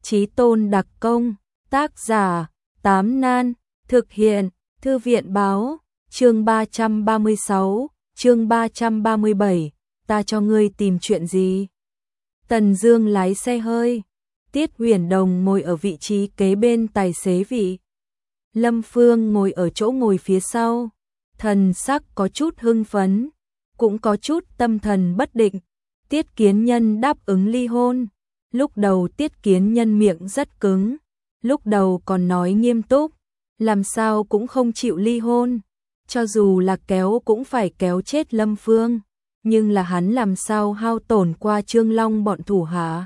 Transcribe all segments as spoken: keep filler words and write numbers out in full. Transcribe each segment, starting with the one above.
Chí Tôn đặc công, tác giả, Tám Nan, thực hiện, Thư viện báo, chương ba trăm ba mươi sáu, chương ba trăm ba mươi bảy, ta cho ngươi tìm chuyện gì? Tần Dương lái xe hơi, Tiết Huyền Đồng ngồi ở vị trí kế bên tài xế vị. Lâm Phương ngồi ở chỗ ngồi phía sau, thần sắc có chút hưng phấn, cũng có chút tâm thần bất định. Tiết Kiến Nhân đáp ứng ly hôn. Lúc đầu Tiết Kiến Nhân miệng rất cứng, lúc đầu còn nói nghiêm túc, làm sao cũng không chịu ly hôn, cho dù là kéo cũng phải kéo chết Lâm Phương, nhưng là hắn làm sao hao tổn qua Trương Long bọn thủ hạ.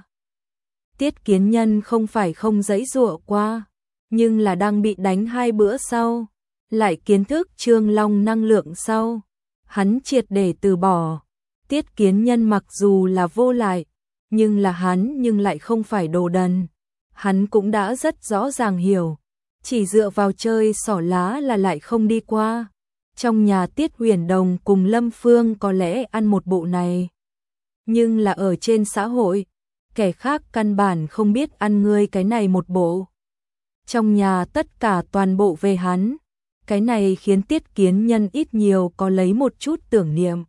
Tiết Kiến Nhân không phải không giãy giụa qua, nhưng là đang bị đánh hai bữa sau, lại kiến thức Trương Long năng lượng sau, hắn triệt để từ bỏ. Tiết Kiến Nhân mặc dù là vô lại, nhưng là hắn nhưng lại không phải đồ đần. Hắn cũng đã rất rõ ràng hiểu, chỉ dựa vào chơi xỏ lá là lại không đi qua. Trong nhà Tiết Huyền Đồng cùng Lâm Phương có lẽ ăn một bộ này, nhưng là ở trên xã hội, kẻ khác căn bản không biết ăn ngươi cái này một bộ. Trong nhà tất cả toàn bộ về hắn, cái này khiến Tiết Kiến Nhân ít nhiều có lấy một chút tưởng niệm.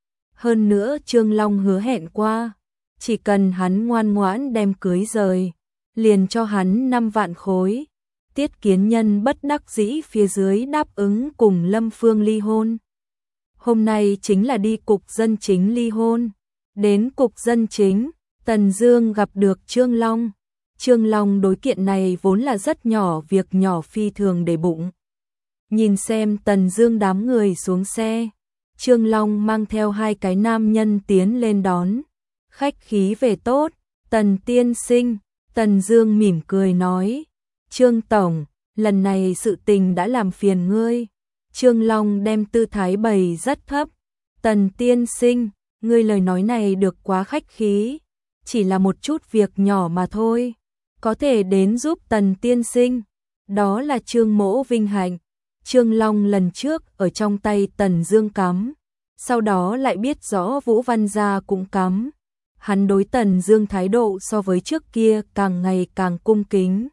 Hơn nữa Trương Long hứa hẹn qua, chỉ cần hắn ngoan ngoãn đem cưới rời, liền cho hắn năm vạn khối. Tiết Kiến Nhân bất đắc dĩ phía dưới đáp ứng cùng Lâm Phương ly hôn. Hôm nay chính là đi cục dân chính ly hôn. Đến cục dân chính, Tần Dương gặp được Trương Long. Trương Long đối kiện này vốn là rất nhỏ, việc nhỏ phi thường để bụng. Nhìn xem Tần Dương đám người xuống xe, Trương Long mang theo hai cái nam nhân tiến lên đón. Khách khí về tốt, Tần tiên sinh. Tần Dương mỉm cười nói, Trương tổng, lần này sự tình đã làm phiền ngươi. Trương Long đem tư thái bày rất thấp. Tần tiên sinh, ngươi lời nói này được quá khách khí, chỉ là một chút việc nhỏ mà thôi, có thể đến giúp Tần tiên sinh, đó là Trương mỗ vinh hạnh. Trương Long lần trước ở trong tay Tần Dương cắm, sau đó lại biết rõ Vũ Văn gia cũng cắm. Hắn đối Tần Dương thái độ so với trước kia càng ngày càng cung kính.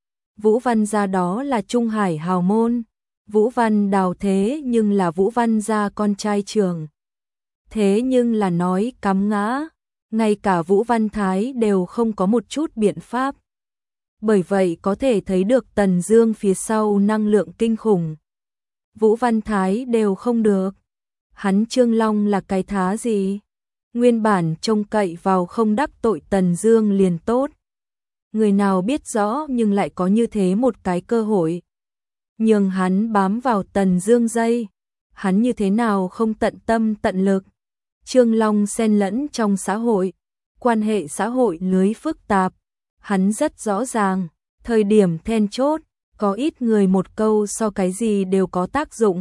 Vũ Văn gia đó là Trung Hải hào môn, Vũ Văn Đào thế nhưng là Vũ Văn gia con trai trưởng. Thế nhưng là nói cắm ngã, ngay cả Vũ Văn Thái đều không có một chút biện pháp. Bởi vậy có thể thấy được Tần Dương phía sau năng lượng kinh khủng. Vũ Văn Thái đều không được, hắn Trương Long là cái thá gì? Nguyên bản trông cậy vào không đắc tội Tần Dương liền tốt. Người nào biết rõ nhưng lại có như thế một cái cơ hội, nhường hắn bám vào Tần Dương dây, hắn như thế nào không tận tâm tận lực. Trương Long xen lẫn trong xã hội, quan hệ xã hội lưới phức tạp, hắn rất rõ ràng, thời điểm then chốt, có ít người một câu so cái gì đều có tác dụng.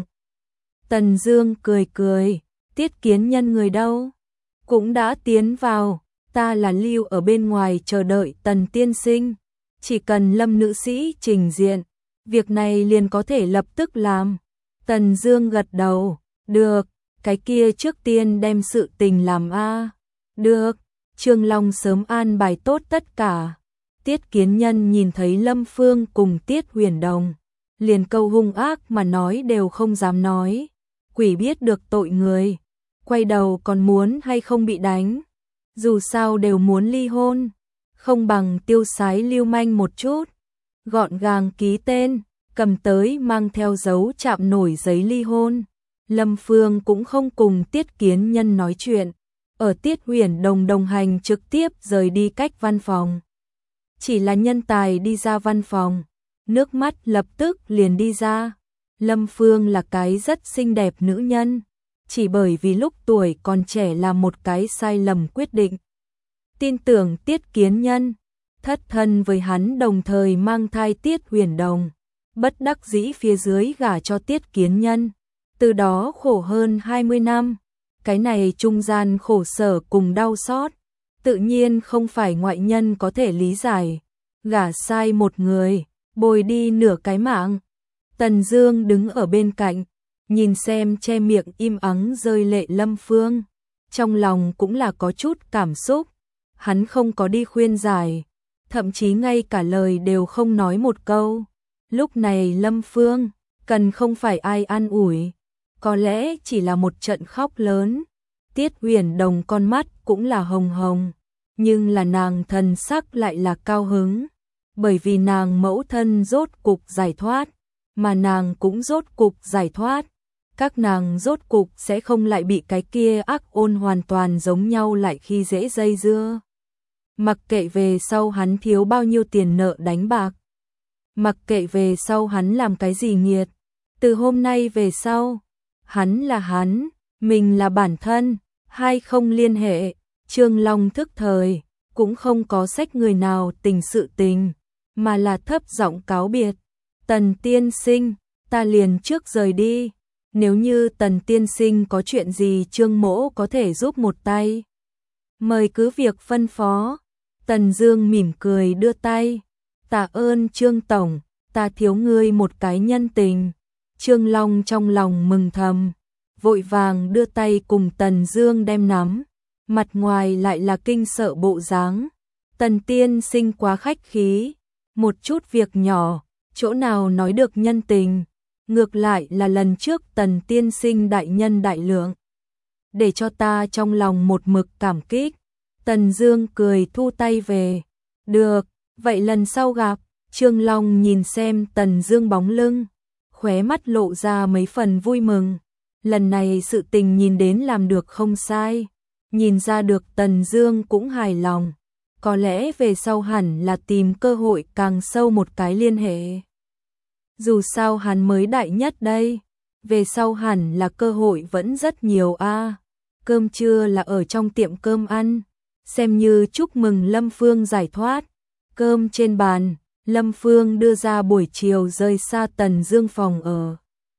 Tần Dương cười cười, Tiết Kiến Nhân người đâu? Cũng đã tiến vào, ta là lưu ở bên ngoài chờ đợi Tần tiên sinh, chỉ cần Lâm nữ sĩ trình diện, việc này liền có thể lập tức làm. Tần Dương gật đầu, được, cái kia trước tiên đem sự tình làm a. Được, Trương Long sớm an bài tốt tất cả. Tiết Kiến Nhân nhìn thấy Lâm Phương cùng Tiết Huyền Đồng, liền câu hung ác mà nói đều không dám nói, quỷ biết được tội người, quay đầu còn muốn hay không bị đánh, dù sao đều muốn ly hôn, không bằng tiêu sái lưu manh một chút, gọn gàng ký tên, cầm tới mang theo dấu chạm nổi giấy ly hôn. Lâm Phương cũng không cùng Tiết Kiến Nhân nói chuyện, ở Tiết Huyền Đồng đồng hành trực tiếp rời đi cách văn phòng. Chỉ là nhân tài đi ra văn phòng, nước mắt lập tức liền đi ra. Lâm Phương là cái rất xinh đẹp nữ nhân, chỉ bởi vì lúc tuổi còn trẻ làm một cái sai lầm quyết định. Tin tưởng Tiết Kiến Nhân, thất thân với hắn đồng thời mang thai Tiết Huyền Đồng, bất đắc dĩ phía dưới gả cho Tiết Kiến Nhân, từ đó khổ hơn hai mươi năm. Cái này trung gian khổ sở cùng đau xót, tự nhiên không phải ngoại nhân có thể lý giải. Gả sai một người, bồi đi nửa cái mạng. Tần Dương đứng ở bên cạnh, nhìn xem che miệng im ắng rơi lệ Lâm Phương, trong lòng cũng là có chút cảm xúc. Hắn không có đi khuyên giải, thậm chí ngay cả lời đều không nói một câu. Lúc này Lâm Phương cần không phải ai an ủi, có lẽ chỉ là một trận khóc lớn. Tiết Huyền Đồng con mắt cũng là hồng hồng, nhưng là nàng thần sắc lại là cao hứng, bởi vì nàng mẫu thân rốt cục giải thoát, mà nàng cũng rốt cục giải thoát. Các nàng rốt cục sẽ không lại bị cái kia ác ôn hoàn toàn giống nhau lại khi dễ dây dưa. Mặc kệ về sau hắn thiếu bao nhiêu tiền nợ đánh bạc, mặc kệ về sau hắn làm cái gì nghiệt, từ hôm nay về sau, hắn là hắn, mình là bản thân, hai không liên hệ. Trương Long thức thời, cũng không có sách người nào tình sự tình, mà là thấp giọng cáo biệt. Tần tiên sinh, ta liền trước rời đi, nếu như Tần tiên sinh có chuyện gì Trương mỗ có thể giúp một tay, mời cứ việc phân phó. Tần Dương mỉm cười đưa tay, tạ ơn Trương tổng, ta thiếu ngươi một cái nhân tình. Trương Long trong lòng mừng thầm, vội vàng đưa tay cùng Tần Dương đem nắm, mặt ngoài lại là kinh sợ bộ dáng. Tần tiên sinh quá khách khí, một chút việc nhỏ, chỗ nào nói được nhân tình, ngược lại là lần trước Tần tiên sinh đại nhân đại lượng, để cho ta trong lòng một mực cảm kích. Tần Dương cười thu tay về, được, vậy lần sau gặp. Trương Long nhìn xem Tần Dương bóng lưng, khóe mắt lộ ra mấy phần vui mừng, lần này sự tình nhìn đến làm được không sai, nhìn ra được Tần Dương cũng hài lòng, có lẽ về sau hẳn là tìm cơ hội càng sâu một cái liên hệ. Dù sao hắn mới đại nhất đây, về sau hẳn là cơ hội vẫn rất nhiều a. À. Cơm trưa là ở trong tiệm cơm ăn, xem như chúc mừng Lâm Phương giải thoát. Cơm trên bàn, Lâm Phương đưa ra buổi chiều rời xa Tần Dương phòng ở,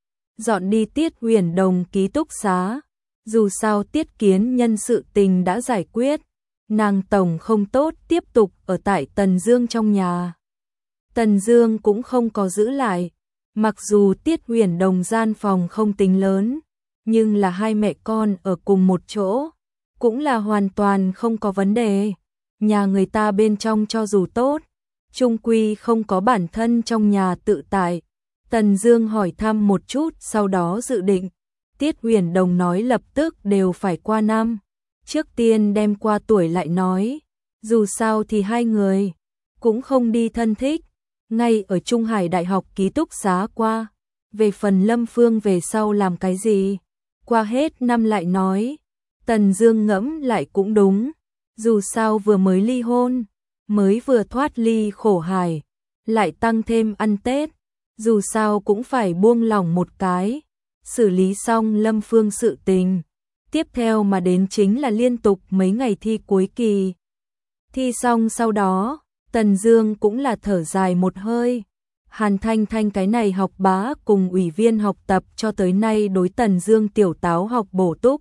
dọn đi Tiết Huyền Đồng ký túc xá. Dù sao Tiết Kiến Nhân sự tình đã giải quyết, nàng tổng không tốt tiếp tục ở tại Tần Dương trong nhà. Tần Dương cũng không có giữ lại, mặc dù Tiết Huyền Đồng gian phòng không tính lớn, nhưng là hai mẹ con ở cùng một chỗ, cũng là hoàn toàn không có vấn đề. Nhà người ta bên trong cho dù tốt, chung quy không có bản thân trong nhà tự tại. Tần Dương hỏi thăm một chút, sau đó dự định. Tiết Huyền Đồng nói lập tức đều phải qua năm, trước tiên đem qua tuổi lại nói, dù sao thì hai người cũng không đi thân thích, ngay ở Trung Hải Đại học ký túc xá qua. Về phần Lâm Phương về sau làm cái gì, qua hết năm lại nói. Tần Dương ngẫm lại cũng đúng, dù sao vừa mới ly hôn, mới vừa thoát ly khổ hải, lại tăng thêm ăn Tết, dù sao cũng phải buông lỏng một cái. Xử lý xong Lâm Phương sự tình, tiếp theo mà đến chính là liên tục mấy ngày thi cuối kỳ. Thi xong sau đó, Tần Dương cũng là thở dài một hơi. Hàn Thanh Thanh cái này học bá cùng ủy viên học tập cho tới nay đối Tần Dương tiểu táo học bổ túc,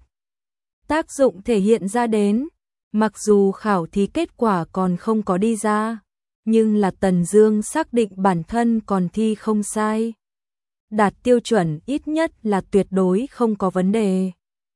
tác dụng thể hiện ra đến. Mặc dù khảo thí kết quả còn không có đi ra, nhưng là Tần Dương xác định bản thân còn thi không sai, đạt tiêu chuẩn ít nhất là tuyệt đối không có vấn đề.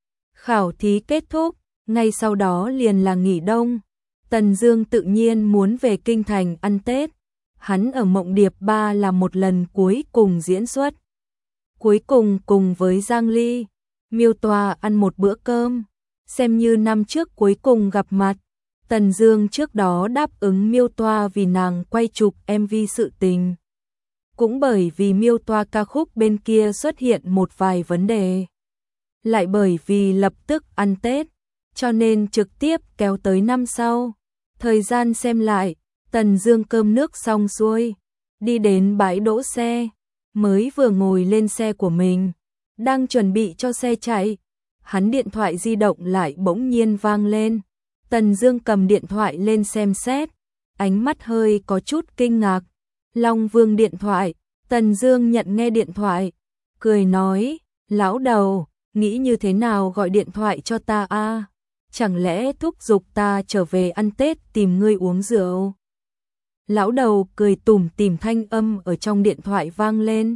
Khảo thí kết thúc, ngay sau đó liền là nghỉ đông. Tần Dương tự nhiên muốn về kinh thành ăn Tết. Hắn ở Mộng Điệp Ba là một lần cuối cùng diễn xuất. Cuối cùng cùng với Giang Ly, Miêu Tòa ăn một bữa cơm, xem như năm trước cuối cùng gặp mặt. Tần Dương trước đó đáp ứng Miêu Tòa vì nàng quay chụp em vê sự tình. Cũng bởi vì Miêu Tòa ca khúc bên kia xuất hiện một vài vấn đề, lại bởi vì lập tức ăn Tết, cho nên trực tiếp kéo tới năm sau. Thời gian xem lại, Tần Dương cơm nước xong xuôi, đi đến bãi đỗ xe, mới vừa ngồi lên xe của mình, đang chuẩn bị cho xe chạy, hắn điện thoại di động lại bỗng nhiên vang lên. Tần Dương cầm điện thoại lên xem xét, ánh mắt hơi có chút kinh ngạc. Long Vương điện thoại. Tần Dương nhận nghe điện thoại, cười nói, lão đầu, nghĩ như thế nào gọi điện thoại cho ta a? Chẳng lẽ thúc giục ta trở về ăn Tết tìm ngươi uống rượu? Lão đầu cười tủm tỉm, thanh âm ở trong điện thoại vang lên.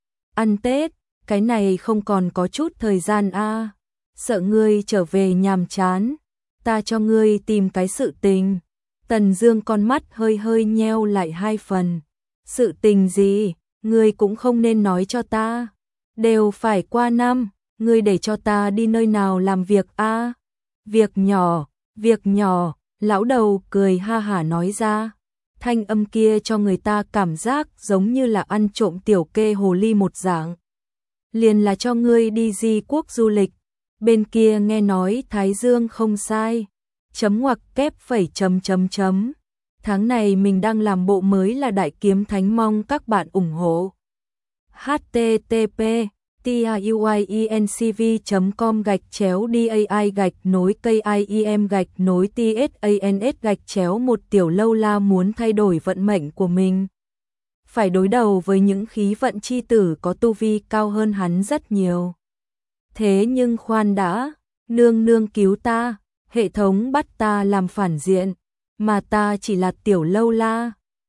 Ăn Tết, cái này không còn có chút thời gian a, sợ ngươi trở về nhàm chán, ta cho ngươi tìm cái sự tình. Tần Dương con mắt hơi hơi nheo lại hai phần. Sự tình gì, ngươi cũng không nên nói cho ta. Đều phải qua năm, ngươi để cho ta đi nơi nào làm việc a? À? Việc nhỏ, việc nhỏ, lão đầu cười ha hả nói ra. Thanh âm kia cho người ta cảm giác giống như là ăn trộm tiểu kê hồ ly một dạng. Liền là cho ngươi đi Di quốc du lịch. Bên kia nghe nói Thái Dương không sai. Chấm ngoặc kép phẩy chấm chấm chấm. Tháng này mình đang làm bộ mới là Đại Kiếm Thánh, mong các bạn ủng hộ. h t t p tuyencv chấm com gạch chéo dai gạch nối kim gạch nối tsans gạch chéo một tiểu lâu la muốn thay đổi vận mệnh của mình. Phải đối đầu với những khí vận chi tử có tu vi cao hơn hắn rất nhiều. Thế nhưng khoan đã, nương nương cứu ta, hệ thống bắt ta làm phản diện, mà ta chỉ là tiểu lâu la,